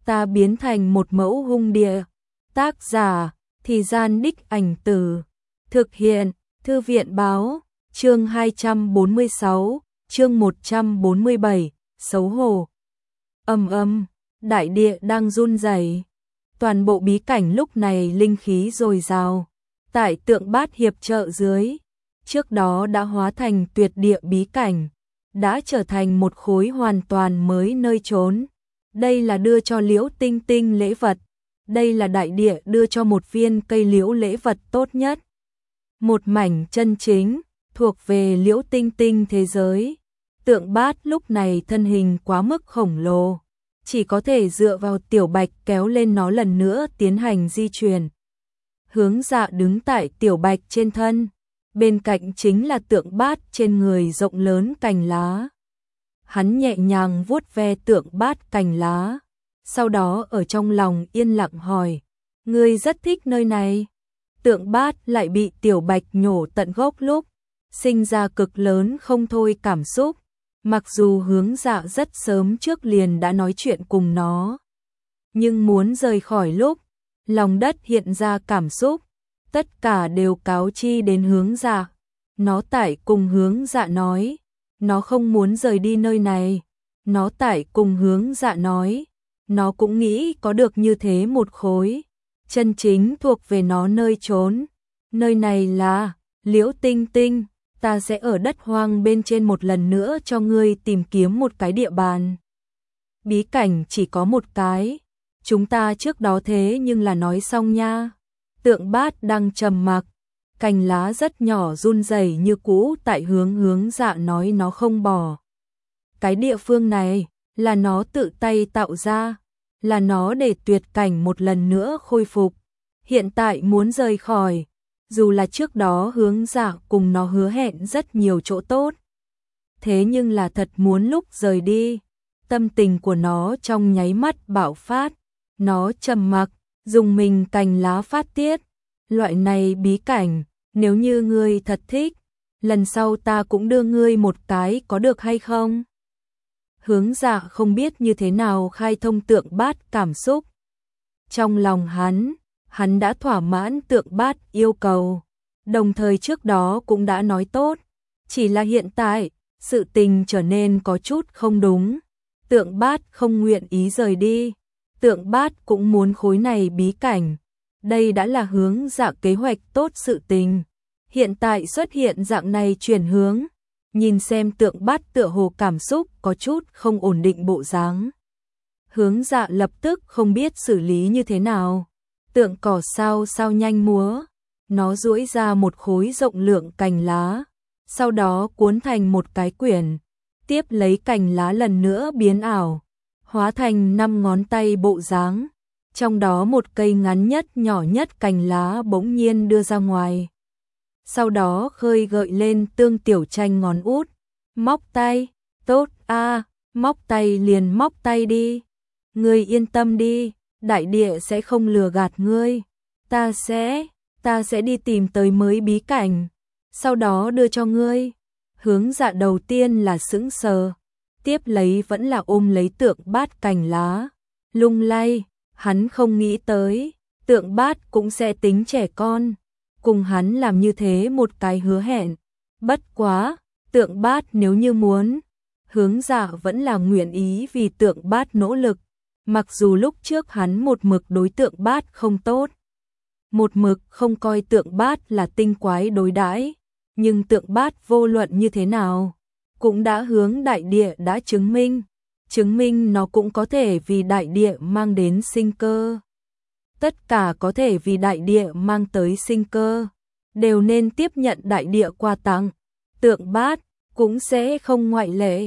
ta biến thành một mẫu hung địa. Tác giả, Thì Gian Đích Ảnh Từ. Thực hiện, Thư viện Báo, chương 246, chương 147, xấu hổ. Đại địa đang run rẩy. Toàn bộ bí cảnh lúc này linh khí dồi dào. Tại Tượng Bát hiệp trợ dưới, trước đó đã hóa thành tuyệt địa bí cảnh, đã trở thành một khối hoàn toàn mới nơi trốn. Đây là đưa cho Liễu Tinh Tinh lễ vật. Đây là đại địa đưa cho một viên cây liễu lễ vật tốt nhất. Một mảnh chân chính, thuộc về Liễu Tinh Tinh thế giới. Tượng Bát lúc này thân hình quá mức khổng lồ, chỉ có thể dựa vào Tiểu Bạch kéo lên nó lần nữa tiến hành di chuyển. Hướng Dạ đứng tại Tiểu Bạch trên thân, bên cạnh chính là Tượng Bát trên người rộng lớn cành lá. Hắn nhẹ nhàng vuốt ve Tượng Bát cành lá, sau đó ở trong lòng yên lặng hỏi, ngươi rất thích nơi này. Tượng Bát lại bị Tiểu Bạch nhổ tận gốc lúc, sinh ra cực lớn không thôi cảm xúc, mặc dù Hướng Dạ rất sớm trước liền đã nói chuyện cùng nó. Nhưng muốn rời khỏi lúc, lòng đất hiện ra cảm xúc, tất cả đều cáo chi đến Hướng Dạ. Nó tại cùng Hướng Dạ nói, nó không muốn rời đi nơi này. Nó tại cùng Hướng Dạ nói, nó cũng nghĩ có được như thế một khối chân chính thuộc về nó nơi trốn. Nơi này là Liễu Tinh Tinh, ta sẽ ở đất hoang bên trên một lần nữa cho ngươi tìm kiếm một cái địa bàn. Bí cảnh chỉ có một cái, chúng ta trước đó thế nhưng là nói xong nha. Tượng Bát đang trầm mặc, cành lá rất nhỏ run rẩy như cũ tại Hướng Dạ nói nó không bỏ. Cái địa phương này là nó tự tay tạo ra, là nó để tuyệt cảnh một lần nữa khôi phục. Hiện tại muốn rời khỏi, dù là trước đó Hướng Dạ cùng nó hứa hẹn rất nhiều chỗ tốt. Thế nhưng là thật muốn lúc rời đi, tâm tình của nó trong nháy mắt bạo phát. Nó trầm mặc, dùng mình cành lá phát tiết. Loại này bí cảnh, nếu như ngươi thật thích, lần sau ta cũng đưa ngươi một cái có được hay không? Hướng Dạ không biết như thế nào khai thông Tượng Bát cảm xúc. Trong lòng hắn đã thỏa mãn Tượng Bát yêu cầu, đồng thời trước đó cũng đã nói tốt, chỉ là hiện tại, sự tình trở nên có chút không đúng. Tượng Bát không nguyện ý rời đi, Tượng Bát cũng muốn khối này bí cảnh. Đây đã là Hướng Dạ kế hoạch tốt sự tình. Hiện tại xuất hiện dạng này chuyển hướng, nhìn xem Tượng Bát tựa hồ cảm xúc có chút không ổn định bộ dáng. Hướng Dạ lập tức không biết xử lý như thế nào. Tượng cỏ sao nhanh múa, nó duỗi ra một khối rộng lượng cành lá, sau đó cuốn thành một cái quyển, tiếp lấy cành lá lần nữa biến ảo, hóa thành 5 ngón tay bộ dáng. Trong đó một cây ngắn nhất nhỏ nhất cành lá bỗng nhiên đưa ra ngoài. Sau đó khơi gợi lên Tương Tiểu Tranh ngón út. Móc tay, tốt a, móc tay liền móc tay đi. Ngươi yên tâm đi, đại địa sẽ không lừa gạt ngươi. Ta sẽ đi tìm tới mới bí cảnh, sau đó đưa cho ngươi. Hướng Dạ đầu tiên là sững sờ, tiếp lấy vẫn là ôm lấy Tượng Bát cành lá, lung lay. Hắn không nghĩ tới, Tượng Bát cũng sẽ tính trẻ con, cùng hắn làm như thế một cái hứa hẹn. Bất quá, Tượng Bát nếu như muốn, Hướng Dạ vẫn là nguyện ý vì Tượng Bát nỗ lực. Mặc dù lúc trước hắn một mực đối Tượng Bát không tốt, một mực không coi Tượng Bát là tinh quái đối đãi, nhưng Tượng Bát vô luận như thế nào, cũng đã hướng đại địa đã chứng minh nó cũng có thể vì đại địa mang đến sinh cơ. Tất cả có thể vì đại địa mang tới sinh cơ, đều nên tiếp nhận đại địa quà tặng. Tượng Bát cũng sẽ không ngoại lệ.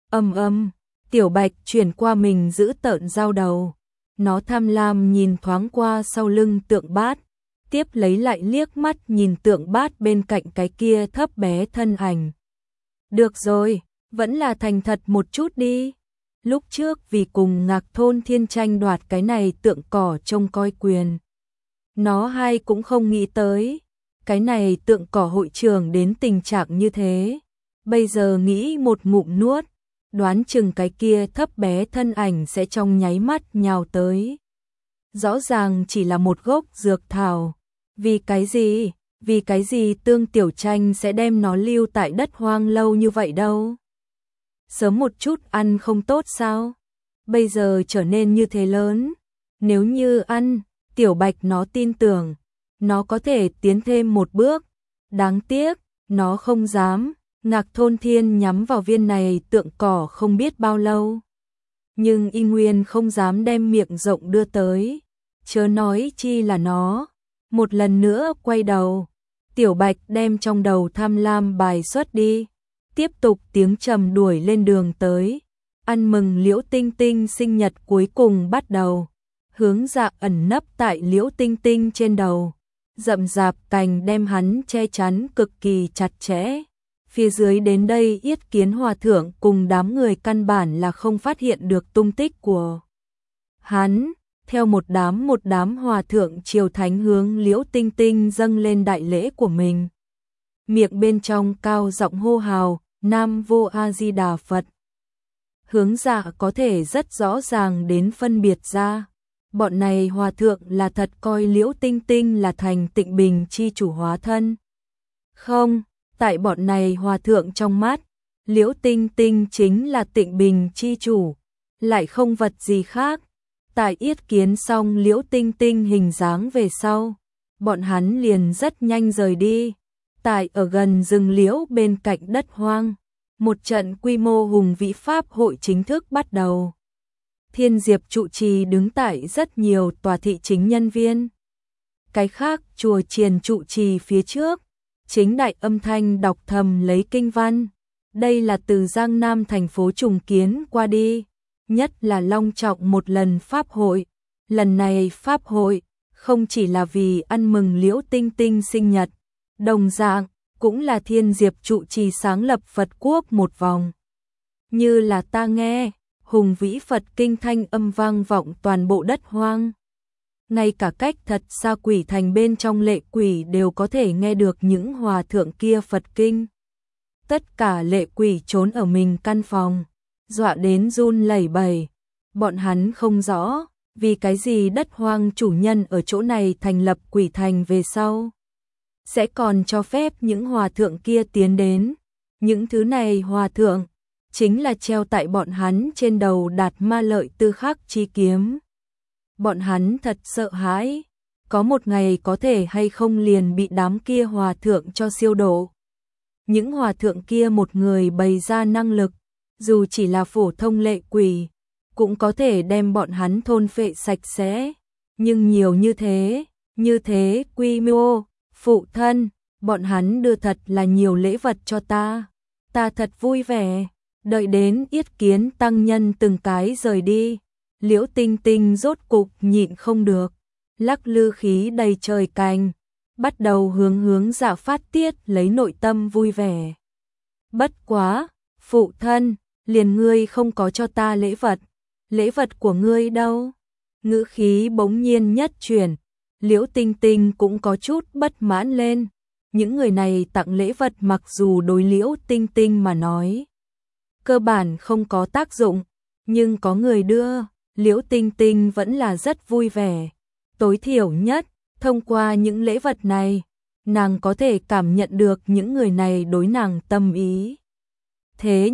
Tiểu Bạch chuyển qua mình giữ tợn dao đầu. Nó tham lam nhìn thoáng qua sau lưng Tượng Bát, tiếp lấy lại liếc mắt nhìn Tượng Bát bên cạnh cái kia thấp bé thân ảnh. Được rồi, vẫn là thành thật một chút đi. Lúc trước vì cùng Ngạc Thôn Thiên tranh đoạt cái này tượng cỏ trông coi quyền, nó hai cũng không nghĩ tới, cái này tượng cỏ hội trưởng đến tình trạng như thế. Bây giờ nghĩ một ngụm nuốt, đoán chừng cái kia thấp bé thân ảnh sẽ trong nháy mắt nhào tới. Rõ ràng chỉ là một gốc dược thảo. Vì cái gì Tương Tiểu Tranh sẽ đem nó lưu tại đất hoang lâu như vậy đâu? Sớm một chút ăn không tốt sao? Bây giờ trở nên như thế lớn. Nếu như ăn, Tiểu Bạch nó tin tưởng, nó có thể tiến thêm một bước. Đáng tiếc, nó không dám. Ngạc Thôn Thiên nhắm vào viên này tượng cỏ không biết bao lâu. Nhưng y nguyên không dám đem miệng rộng đưa tới. Chớ nói chi là nó. Một lần nữa quay đầu. Tiểu Bạch đem trong đầu tham lam bài xuất đi. Tiếp tục tiếng trầm đuổi lên đường tới. Ăn mừng Liễu Tinh Tinh sinh nhật cuối cùng bắt đầu. Hướng Dạ ẩn nấp tại Liễu Tinh Tinh trên đầu. Rậm rạp cành đem hắn che chắn cực kỳ chặt chẽ. Phía dưới đến đây Yết Kiến Hòa Thượng cùng đám người căn bản là không phát hiện được tung tích của hắn. Theo một đám hòa thượng triều thánh hướng Liễu Tinh Tinh dâng lên đại lễ của mình. Miệng bên trong cao giọng hô hào, Nam Vô A Di Đà Phật. Hướng Dạ có thể rất rõ ràng đến phân biệt ra. Bọn này hòa thượng là thật coi Liễu Tinh Tinh là thành Tịnh Bình chi chủ hóa thân. Không, tại bọn này hòa thượng trong mắt, Liễu Tinh Tinh chính là Tịnh Bình chi chủ, lại không vật gì khác. Tại yết kiến xong Liễu Tinh Tinh hình dáng về sau, bọn hắn liền rất nhanh rời đi. Tại ở gần rừng liễu bên cạnh đất hoang, một trận quy mô hùng vĩ pháp hội chính thức bắt đầu. Thiên Diệp trụ trì đứng tại rất nhiều tòa thị chính nhân viên. Cái khác chùa chiền trụ trì phía trước, chính đại âm thanh đọc thầm lấy kinh văn. Đây là từ Giang Nam thành phố trùng kiến qua đi, nhất là long trọng một lần pháp hội. Lần này pháp hội không chỉ là vì ăn mừng Liễu Tinh Tinh sinh nhật, đồng dạng cũng là Thiên Diệp trụ trì sáng lập Phật quốc một vòng. Như là ta nghe, hùng vĩ Phật kinh thanh âm vang vọng toàn bộ đất hoang. Ngay cả cách thật xa quỷ thành bên trong lệ quỷ đều có thể nghe được những hòa thượng kia Phật kinh. Tất cả lệ quỷ trốn ở mình căn phòng, dọa đến run lẩy bẩy. Bọn hắn không rõ, vì cái gì đất hoang chủ nhân ở chỗ này thành lập quỷ thành về sau sẽ còn cho phép những hòa thượng kia tiến đến. Những thứ này hòa thượng chính là treo tại bọn hắn trên đầu Đạt Ma Lợi Tư Khắc chi kiếm. Bọn hắn thật sợ hãi, có một ngày có thể hay không liền bị đám kia hòa thượng cho siêu độ. Những hòa thượng kia một người bày ra năng lực, dù chỉ là phổ thông lệ quỷ, cũng có thể đem bọn hắn thôn phệ sạch sẽ. Nhưng nhiều như thế quy mô, phụ thân, bọn hắn đưa thật là nhiều lễ vật cho ta. Ta thật vui vẻ. Đợi đến yết kiến tăng nhân từng cái rời đi, Liễu Tinh Tinh rốt cục nhịn không được, lắc lư khí đầy trời cành, bắt đầu hướng Dạ phát tiết lấy nội tâm vui vẻ. Bất quá, phụ thân, liền ngươi không có cho ta lễ vật của ngươi đâu? Ngữ khí bỗng nhiên nhất chuyển, Liễu Tinh Tinh cũng có chút bất mãn lên. Những người này tặng lễ vật mặc dù đối Liễu Tinh Tinh mà nói cơ bản không có tác dụng, nhưng có người đưa, Liễu Tinh Tinh vẫn là rất vui vẻ. Tối thiểu nhất, thông qua những lễ vật này, nàng có thể cảm nhận được những người này đối nàng tâm ý. Thế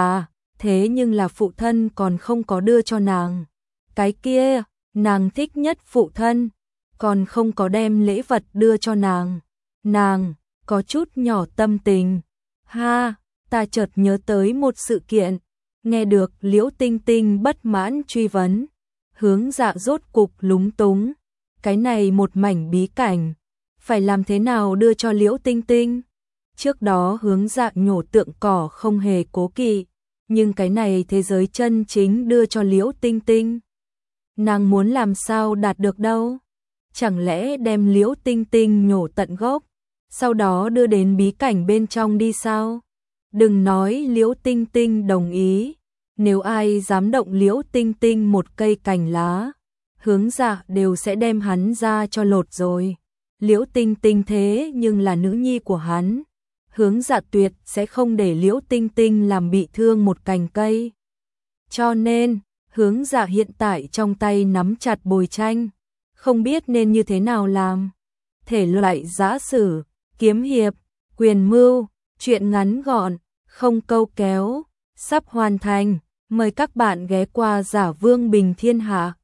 nhưng là phụ thân còn không có đưa cho nàng. Cái kia, nàng thích nhất phụ thân, còn không có đem lễ vật đưa cho nàng. Nàng, có chút nhỏ tâm tình. Ha! Ta chợt nhớ tới một sự kiện, nghe được Liễu Tinh Tinh bất mãn truy vấn, hướng Dạ rốt cục lúng túng, cái này một mảnh bí cảnh, phải làm thế nào đưa cho Liễu Tinh Tinh? Trước đó hướng Dạ nhổ tượng cỏ không hề cố kỵ, nhưng cái này thế giới chân chính đưa cho Liễu Tinh Tinh. Nàng muốn làm sao đạt được đâu? Chẳng lẽ đem Liễu Tinh Tinh nhổ tận gốc, sau đó đưa đến bí cảnh bên trong đi sao? Đừng nói Liễu Tinh Tinh đồng ý, nếu ai dám động Liễu Tinh Tinh một cây cành lá, hướng Dạ đều sẽ đem hắn ra cho lột rồi. Liễu Tinh Tinh thế nhưng là nữ nhi của hắn, Hướng Dạ tuyệt sẽ không để Liễu Tinh Tinh làm bị thương một cành cây. Cho nên, Hướng Dạ hiện tại trong tay nắm chặt bồi tranh, không biết nên như thế nào làm. Thể loại giã sử, kiếm hiệp, quyền mưu, truyện ngắn gọn, không câu kéo, sắp hoàn thành. Mời các bạn ghé qua Giả Vương Bình Thiên Hạ.